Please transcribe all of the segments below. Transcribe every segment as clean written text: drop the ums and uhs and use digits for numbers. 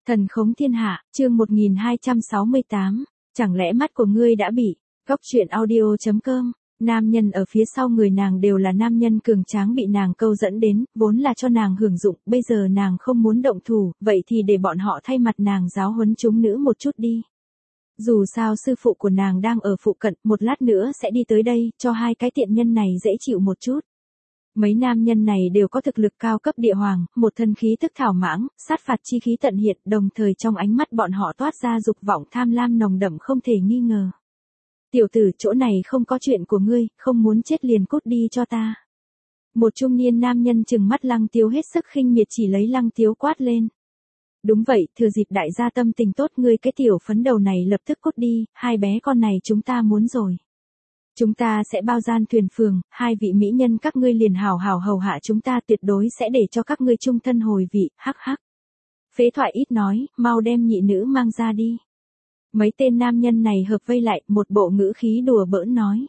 Thần khống thiên hạ, chương 1268, chẳng lẽ mắt của ngươi đã bị, góc truyện audio.com, nam nhân ở phía sau người nàng đều là nam nhân cường tráng bị nàng câu dẫn đến, vốn là cho nàng hưởng dụng, bây giờ nàng không muốn động thủ, vậy thì để bọn họ thay mặt nàng giáo huấn chúng nữ một chút đi. Dù sao sư phụ của nàng đang ở phụ cận, một lát nữa sẽ đi tới đây, cho hai cái tiện nhân này dễ chịu một chút. Mấy nam nhân này đều có thực lực cao cấp địa hoàng, một thân khí thức thảo mãng, sát phạt chi khí tận hiện, đồng thời trong ánh mắt bọn họ toát ra dục vọng tham lam nồng đậm không thể nghi ngờ. Tiểu tử, chỗ này không có chuyện của ngươi, không muốn chết liền cút đi cho ta. Một trung niên nam nhân trừng mắt Lăng Tiếu hết sức khinh miệt chỉ lấy Lăng Tiếu quát lên. Đúng vậy, thừa dịp đại gia tâm tình tốt ngươi cái tiểu phấn đầu này lập tức cút đi, hai bé con này chúng ta muốn rồi. Chúng ta sẽ bao gian thuyền phường, hai vị mỹ nhân các ngươi liền hào hào hầu hạ chúng ta tuyệt đối sẽ để cho các ngươi chung thân hồi vị, hắc hắc. Phế thoại ít nói, mau đem nhị nữ mang ra đi. Mấy tên nam nhân này hợp vây lại, một bộ ngữ khí đùa bỡn nói.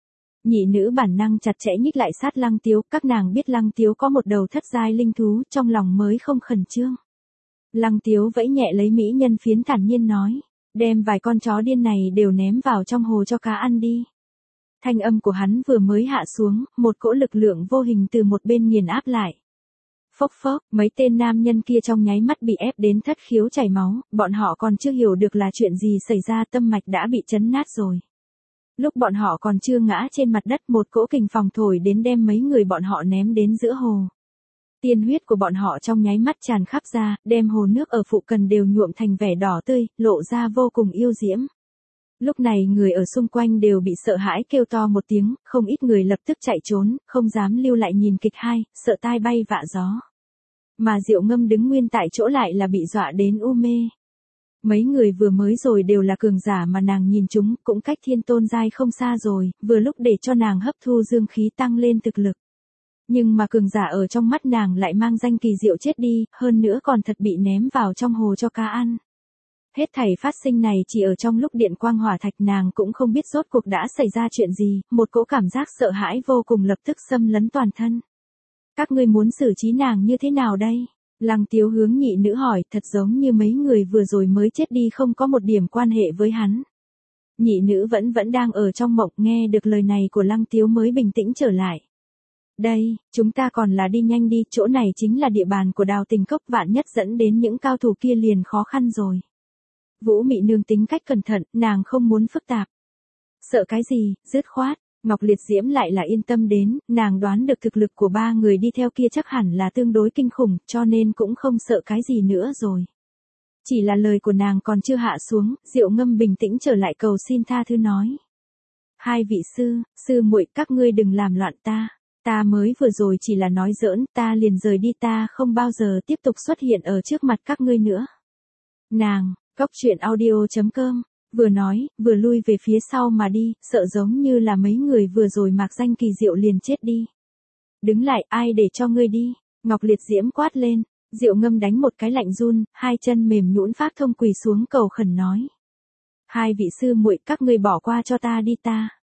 Nhị nữ bản năng chặt chẽ nhích lại sát Lăng Tiếu, các nàng biết Lăng Tiếu có một đầu thất giai linh thú, trong lòng mới không khẩn trương. Lăng Tiếu vẫy nhẹ lấy mỹ nhân phiến thản nhiên nói, đem vài con chó điên này đều ném vào trong hồ cho cá ăn đi. Thanh âm của hắn vừa mới hạ xuống, một cỗ lực lượng vô hình từ một bên nghiền áp lại. Phốc phốc, mấy tên nam nhân kia trong nháy mắt bị ép đến thất khiếu chảy máu, bọn họ còn chưa hiểu được là chuyện gì xảy ra, tâm mạch đã bị chấn nát rồi. Lúc bọn họ còn chưa ngã trên mặt đất, một cỗ kình phòng thổi đến đem mấy người bọn họ ném đến giữa hồ. Tiên huyết của bọn họ trong nháy mắt tràn khắp ra, đem hồ nước ở phụ cận đều nhuộm thành vẻ đỏ tươi, lộ ra vô cùng yêu diễm. Lúc này người ở xung quanh đều bị sợ hãi kêu to một tiếng, không ít người lập tức chạy trốn, không dám lưu lại nhìn kịch hay, sợ tai bay vạ gió. Mà Diệu Ngâm đứng nguyên tại chỗ lại là bị dọa đến u mê. Mấy người vừa mới rồi đều là cường giả mà nàng nhìn chúng, cũng cách thiên tôn giai không xa rồi, vừa lúc để cho nàng hấp thu dương khí tăng lên thực lực. Nhưng mà cường giả ở trong mắt nàng lại mang danh kỳ diệu chết đi, hơn nữa còn thật bị ném vào trong hồ cho cá ăn. Hết thảy phát sinh này chỉ ở trong lúc điện quang hỏa thạch, nàng cũng không biết rốt cuộc đã xảy ra chuyện gì, một cỗ cảm giác sợ hãi vô cùng lập tức xâm lấn toàn thân. Các ngươi muốn xử trí nàng như thế nào đây? Lăng Tiếu hướng nhị nữ hỏi, thật giống như mấy người vừa rồi mới chết đi không có một điểm quan hệ với hắn. Nhị nữ vẫn đang ở trong mộng, nghe được lời này của Lăng Tiếu mới bình tĩnh trở lại. Đây, chúng ta còn là đi nhanh đi, chỗ này chính là địa bàn của Đào Tình Cốc, vạn nhất dẫn đến những cao thủ kia liền khó khăn rồi. Vũ Mị Nương tính cách cẩn thận, nàng không muốn phức tạp. Sợ cái gì, dứt khoát, Ngọc Liệt Diễm lại là yên tâm đến, nàng đoán được thực lực của ba người đi theo kia chắc hẳn là tương đối kinh khủng, cho nên cũng không sợ cái gì nữa rồi. Chỉ là lời của nàng còn chưa hạ xuống, Diệu Ngâm bình tĩnh trở lại cầu xin tha thứ nói. Hai vị sư muội các ngươi đừng làm loạn ta mới vừa rồi chỉ là nói giỡn, ta liền rời đi, ta không bao giờ tiếp tục xuất hiện ở trước mặt các ngươi nữa. Nàng, góc truyện audio.com, vừa nói, vừa lui về phía sau mà đi, sợ giống như là mấy người vừa rồi mạc danh kỳ diệu liền chết đi. Đứng lại, ai để cho ngươi đi? Ngọc Liệt Diễm quát lên, Diệu Ngâm đánh một cái lạnh run, hai chân mềm nhũn phát thông quỳ xuống cầu khẩn nói. Hai vị sư muội các ngươi bỏ qua cho ta đi,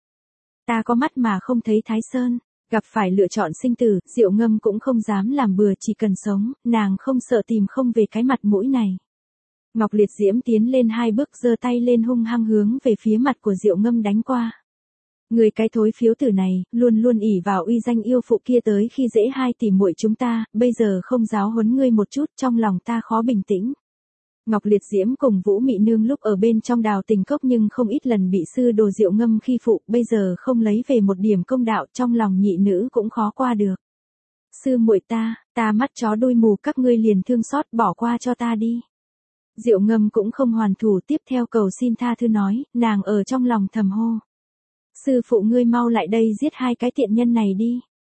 ta có mắt mà không thấy Thái Sơn. Gặp phải lựa chọn sinh tử, Diệu Ngâm cũng không dám làm bừa, chỉ cần sống, nàng không sợ tìm không về cái mặt mũi này. Ngọc Liệt Diễm tiến lên hai bước, giơ tay lên hung hăng hướng về phía mặt của Diệu Ngâm đánh qua. Người cái thối phiếu tử này, luôn luôn ỷ vào uy danh yêu phụ kia tới khi dễ hai tỷ muội chúng ta, bây giờ không giáo huấn ngươi một chút, trong lòng ta khó bình tĩnh. Ngọc Liệt Diễm cùng Vũ Mị Nương lúc ở bên trong Đào Tình Cốc nhưng không ít lần bị sư đồ Diệu Ngâm khi phụ, bây giờ không lấy về một điểm công đạo, trong lòng nhị nữ cũng khó qua được. Sư muội ta mắt chó đuôi mù, các ngươi liền thương xót bỏ qua cho ta đi. Diệu Ngâm cũng không hoàn thủ, tiếp theo cầu xin tha thứ nói, nàng ở trong lòng thầm hô. Sư phụ ngươi mau lại đây giết hai cái tiện nhân này đi.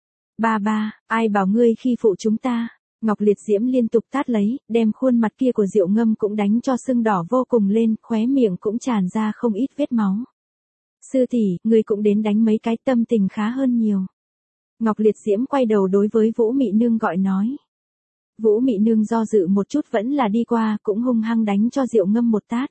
Ba, ai bảo ngươi khi phụ chúng ta? Ngọc Liệt Diễm liên tục tát lấy, đem khuôn mặt kia của Diệu Ngâm cũng đánh cho sưng đỏ vô cùng lên, khóe miệng cũng tràn ra không ít vết máu. Sư tỷ, ngươi cũng đến đánh mấy cái, tâm tình khá hơn nhiều. Ngọc Liệt Diễm quay đầu đối với Vũ Mị Nương gọi nói. Vũ Mị Nương do dự một chút vẫn là đi qua, cũng hung hăng đánh cho Diệu Ngâm một tát.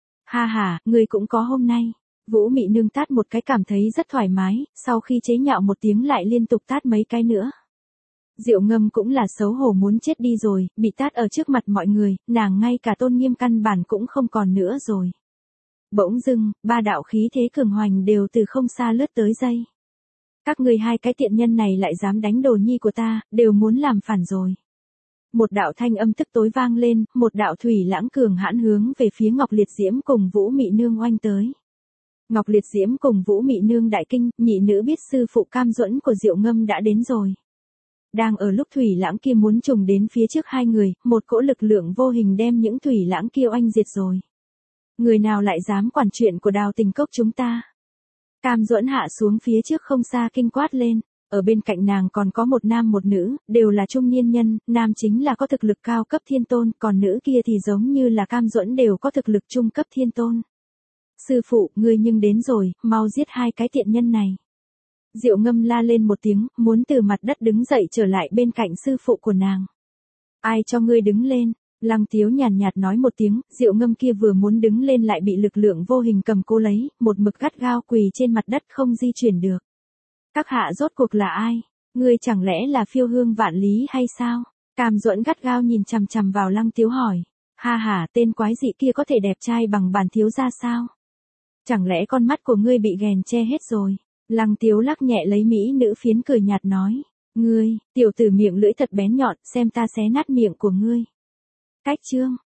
Ha, ngươi cũng có hôm nay. Vũ Mị Nương tát một cái cảm thấy rất thoải mái, sau khi chế nhạo một tiếng lại liên tục tát mấy cái nữa. Diệu Ngâm cũng là xấu hổ muốn chết đi rồi, bị tát ở trước mặt mọi người, nàng ngay cả tôn nghiêm căn bản cũng không còn nữa rồi. Bỗng dưng, ba đạo khí thế cường hoành đều từ không xa lướt tới dây. Các ngươi hai cái tiện nhân này lại dám đánh đồ nhi của ta, đều muốn làm phản rồi. Một đạo thanh âm tức tối vang lên, một đạo thủy lãng cường hãn hướng về phía Ngọc Liệt Diễm cùng Vũ Mị Nương oanh tới. Ngọc Liệt Diễm cùng Vũ Mị Nương đại kinh, nhị nữ biết sư phụ Cam Duẫn của Diệu Ngâm đã đến rồi. Đang ở lúc thủy lãng kia muốn trùng đến phía trước hai người, một cỗ lực lượng vô hình đem những thủy lãng kia oanh diệt rồi. Người nào lại dám quản chuyện của Đào Tình Cốc chúng ta? Cam Duẫn hạ xuống phía trước không xa kinh quát lên, ở bên cạnh nàng còn có một nam một nữ, đều là trung niên nhân, nam chính là có thực lực cao cấp thiên tôn, còn nữ kia thì giống như là Cam Duẫn đều có thực lực trung cấp thiên tôn. Sư phụ, ngươi nhưng đến rồi, mau giết hai cái tiện nhân này. Diệu Ngâm la lên một tiếng, muốn từ mặt đất đứng dậy trở lại bên cạnh sư phụ của nàng. Ai cho ngươi đứng lên? Lăng Tiếu nhàn nhạt nói một tiếng, Diệu Ngâm kia vừa muốn đứng lên lại bị lực lượng vô hình cầm cố lấy, một mực gắt gao quỳ trên mặt đất không di chuyển được. Các hạ rốt cuộc là ai? Ngươi chẳng lẽ là Phiêu Hương Vạn Lý hay sao? Cam Duẫn gắt gao nhìn chằm chằm vào Lăng Tiếu hỏi. Ha ha, tên quái dị kia có thể đẹp trai bằng bản thiếu gia sao? Chẳng lẽ con mắt của ngươi bị ghèn che hết rồi? Lăng Tiếu lắc nhẹ lấy mỹ nữ phiến cười nhạt nói. Ngươi, tiểu tử miệng lưỡi thật bén nhọn, xem ta xé nát miệng của ngươi. Cách chương.